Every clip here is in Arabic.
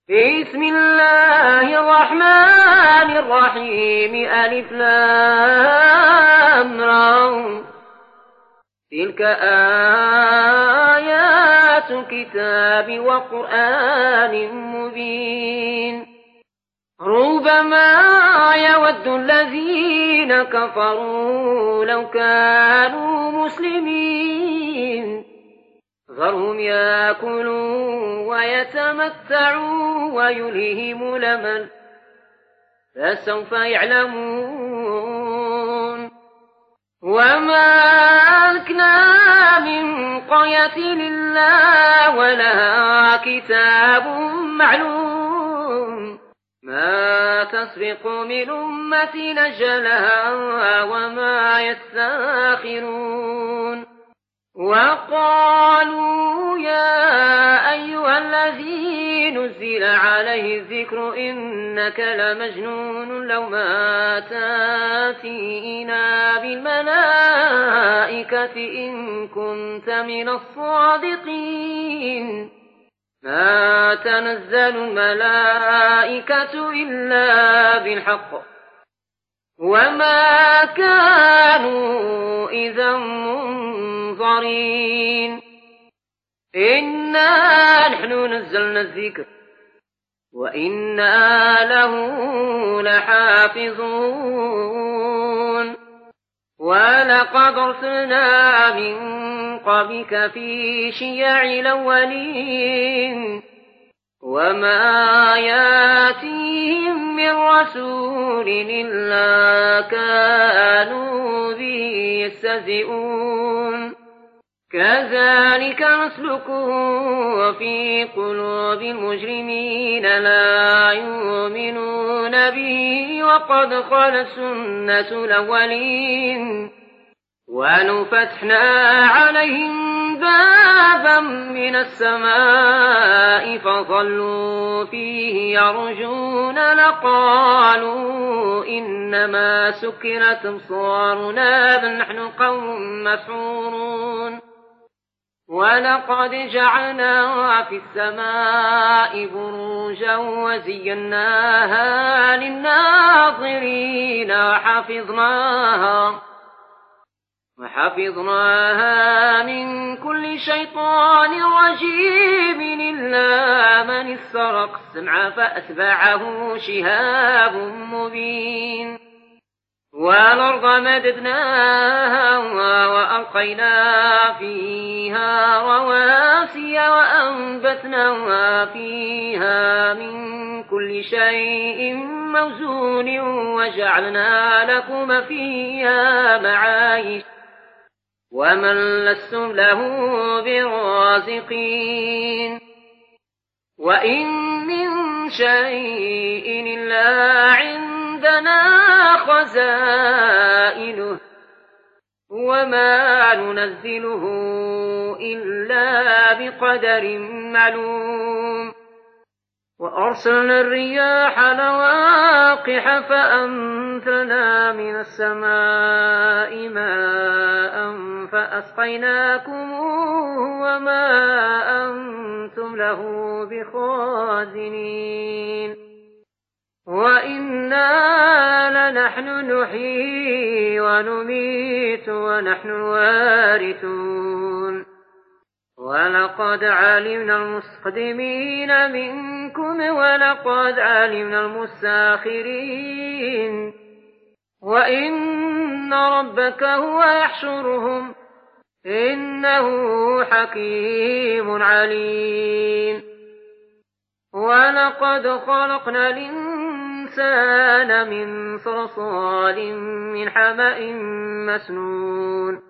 بسم الله الرحمن الرحيم. ألف لام را. تلك آيات الكتاب وقرآن مبين. ربما يود الذين كفروا لو كانوا مسلمين ذرهم يأكلوا ويتمتعوا ويلههم الأمل فسوف يعلمون. وما أهلكنا من قرية إلا ولها كتاب معلوم ما تسبق من أمة أجلها وما يستأخرون. وقالوا يا أيها الذي نزل عليه الذكر إنك لمجنون لو ما تأتينا بالملائكة إن كنت من الصادقين. ما تنزل الملائكة إلا بالحق وما كانوا إذا منظرين. إنا نحن نزلنا الذكر وإنا له لحافظون. ولقد أرسلنا من قبلك في شيع الأولين وما ياتيهم من رسول إلا كانوا به يستهزئون. كذلك نسلكه في قلوب المجرمين لا يؤمنون به وقد خلت سنة الأولين. ولو فتحنا عليهم بابا من السماء فظلوا فيه يرجون لقالوا إنما سكرت أبصارنا بل نحن قوم مسحورون. ولقد جعلنا في السماء بروجا وزيناها للناظرين وحفظناها من كل شيطان رجيم إلا من استرق السمع فأتبعه شهاب مبين. والأرض مددناها وألقينا فيها رواسي وأنبتنا فيها من كل شيء موزون وجعلنا لكم فيها معايش ومن لستم له برازقين. وإن من شيء إلا عندنا خزائنه وما ننزله إلا بقدر معلوم. وأرسلنا الرياح لواقح فأنزلنا من السماء ماء فأسقيناكم وما أنتم له بخازنين. وإنا لنحن نحيي ونميت ونحن الوارثون. ولقد علمنا المستقدمين منكم ولقد علمنا المستأخرين. وإن ربك هو يحشرهم إنه حكيم عليم. ولقد خلقنا الإنسان من صلصال من حمأ مسنون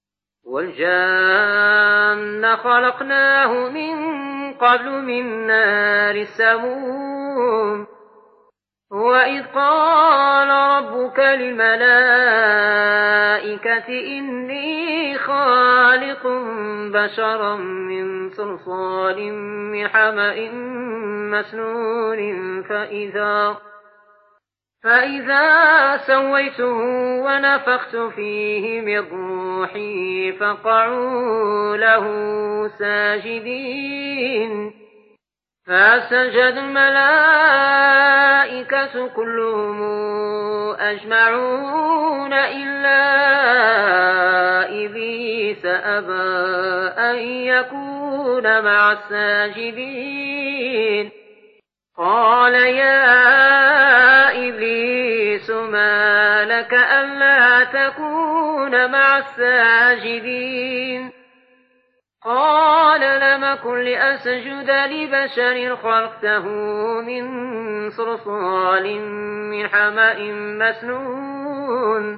والجان خلقناه من قبل من نار السموم. وإذ قال ربك للملائكة إني خالق بشرا من صلصال من حمأ مسنون فإذا سويته ونفخت فيه من روحي فقعوا له ساجدين. فسجد الملائكة كلهم أجمعون إلا إبليس أبى أن يكون مع الساجدين. قال يا إبليس ما لك ألا تكون مع الساجدين؟ قال لم أكن لأسجد لبشر خلقته من صلصال من حمأ مسنون.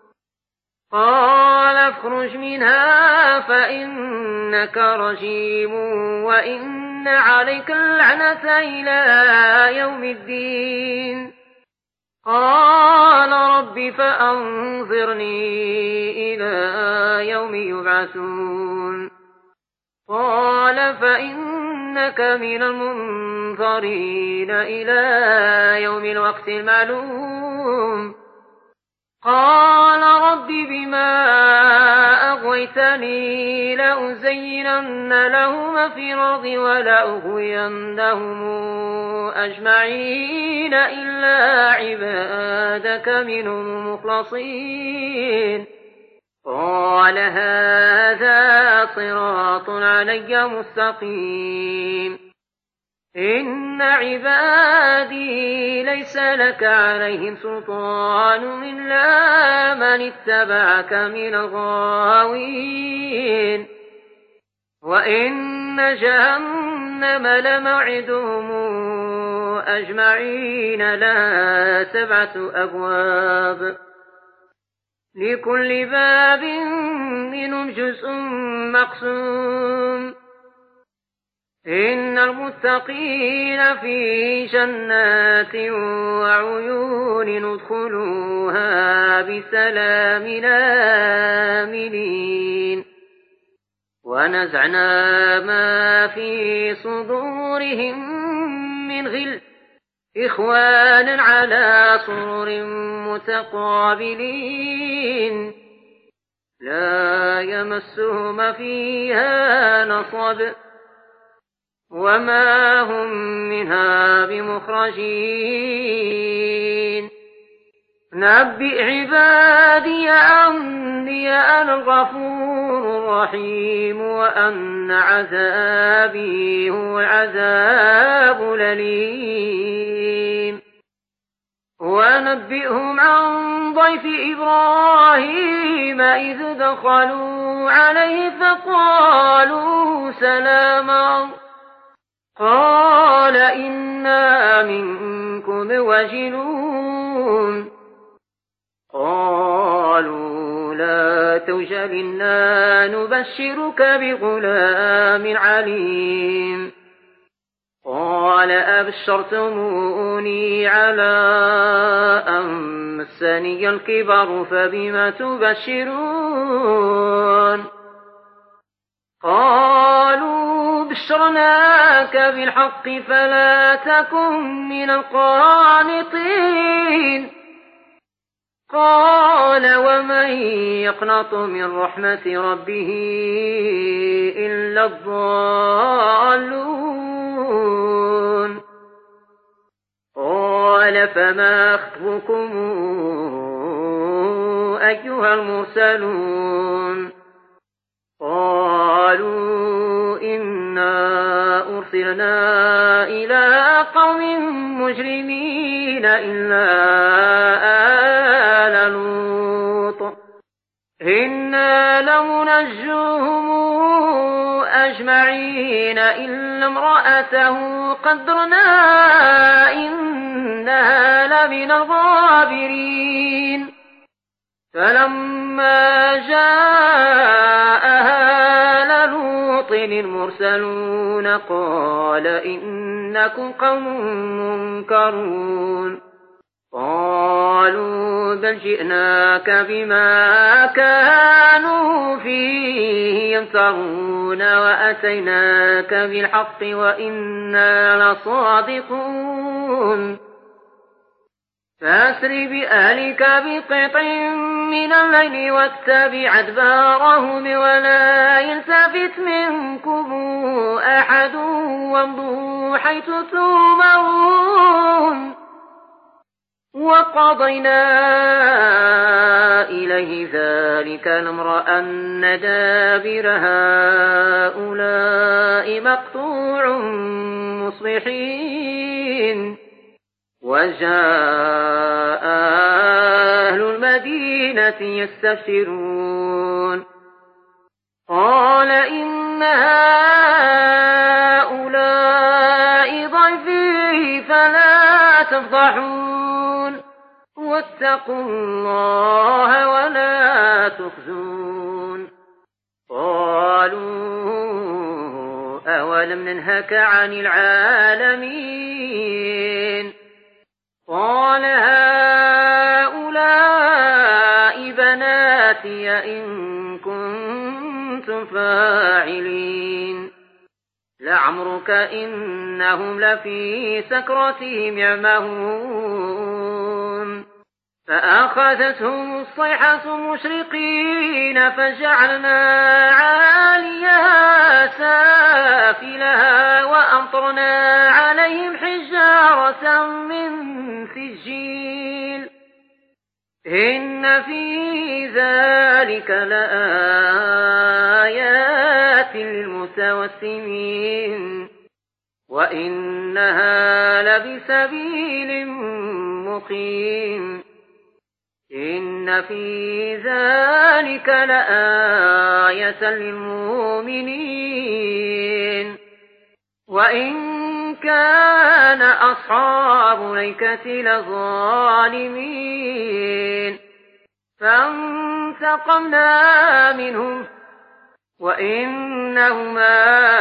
قال اخرج منها فإنك رجيم وإن عليك اللعنة إلى يوم الدين. قال رب فأنظرني إلى يوم يبعثون. قال فإنك من المنظرين إلى يوم الوقت المعلوم. قال رب بما أغويتني لأزينن لهم في الأرض ولأغوينهم أجمعين إلا عبادك منهم المخلصين. قال هذا صراط علي مستقيم. إن عبادي ليس لك عليهم سلطان إلا من اتبعك من الغاوين. وإن جهنم لموعدهم أجمعين لها 7 أبواب لكل باب منهم جزء مقسوم. إن المتقين في جنات وعيون ادخلوها بسلام آمنين. ونزعنا ما في صدورهم من غل إخوانا على سرر متقابلين لا يمسهم فيها نصب وما هم منها بمخرجين. نبئ عبادي أني أنا الغفور الرحيم وأن عذابي هو العذاب الأليم. ونبئهم عن ضيف إبراهيم إذ دخلوا عليه فقالوا سلاما. قال إنا منكم وجلون. قالوا لا توجل إنا نبشرك بغلام عليم. قال أبشرتموني على أن مسني الكبر فبم تبشرون. قالوا بشرناك بالحق فلا تكن من القانطين. قال ومن يقنط من رحمة ربه إلا الضالون. قال فما خطبكم أيها المرسلون؟ قالوا إنا أرسلنا إلى قوم مجرمين إلا آل لوط إنا لمنجوهم أجمعين إلا امرأته قدرنا إنها لمن الغابرين. فلما جاءها آل لوط المرسلون قال إنكم قوم منكرون. قالوا بل جئناك بما كانوا فيه يمترون وأتيناك بالحق وإنا لصادقون. فأسر بأهلك بقطع من الليل واتبع أدبارهم ولا يلتفت منكم أحد وامضوا حيث تؤمرون وقضينا إليه ذلك الأمر أن دابر هؤلاء مقطوع مصبحين وجاء أهل المدينة يستبشرون قال إن هؤلاء ضيفي فلا تفضحون واتقوا الله ولا تخزون قالوا أولم ننهك عن العالمين قال هؤلاء بناتي إن كنتم فاعلين لعمرك إنهم لفي سكرتهم يعمهون فأخذتهم الصيحة مشرقين فجعلنا عاليها سافلها وأمطرنا عليهم حجارة من سجيل إن في ذلك لآيات للمتوسمين وإنها لبسبيل مقيم إن في ذلك لآية للمؤمنين وإن كان أصحاب الأيكة لظالمين فانتقمنا منهم وإنهما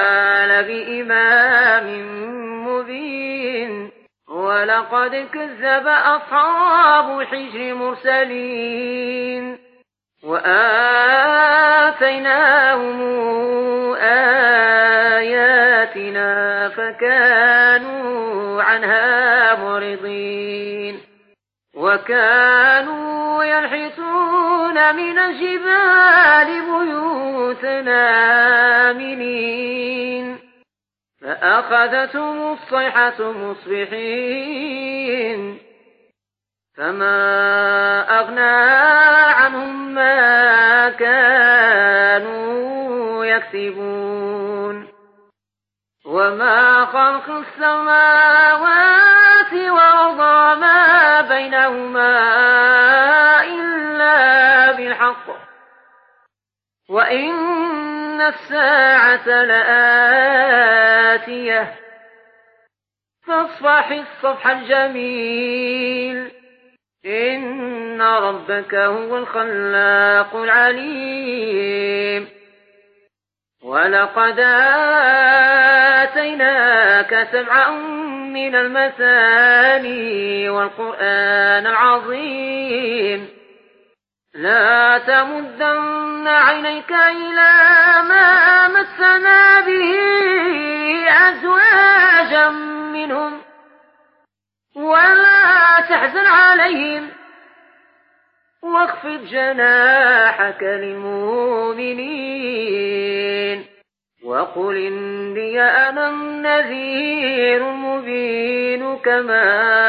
لبإمام مبين ولقد كذب أصحاب الحجر مرسلين وآتيناهم آياتنا فكانوا عنها معرضين وكانوا ينحتون من الجبال بيوتنا آمنين فأخذتهم الصيحة مصبحين فما أغنى عنهم ما كانوا يكسبون وما خلق السماوات والأرض وما بينهما إلا بالحق وإن الساعة لآتية فاصفح الصفح الجميل إن ربك هو الخلاق العليم ولقد آتيناك سبعا من المثاني والقرآن العظيم لا تمدن عينيك إلى ما مسنا به أزواجا منهم ولا تحزن عليهم واخفض جناحك للمؤمنين وقل إني أنا النذير المبين كما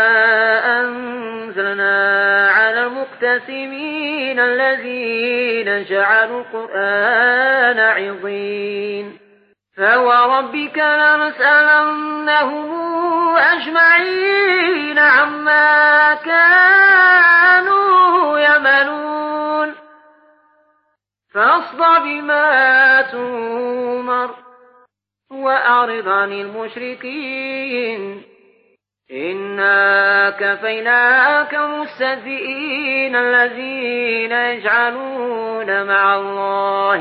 أنزلنا على المقتسمين الذين جعلوا القرآن عظيم فوربك لنسألنهم أجمعين عما كانوا يعملون فاصدع بما تؤمر وأعرض عن المشركين إنا كفيناك المستهزئين الذين يجعلون مع الله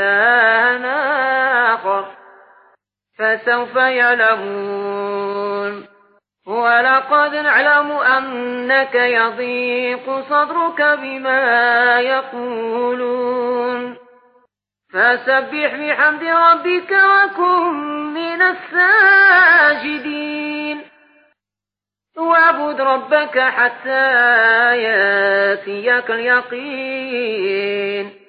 إلها آخر فسوف يعلمون ولقد نعلم أنك يضيق صدرك بما يقولون فسبح بحمد ربك وكن من الساجدين واعبد ربك حتى ياتيك اليقين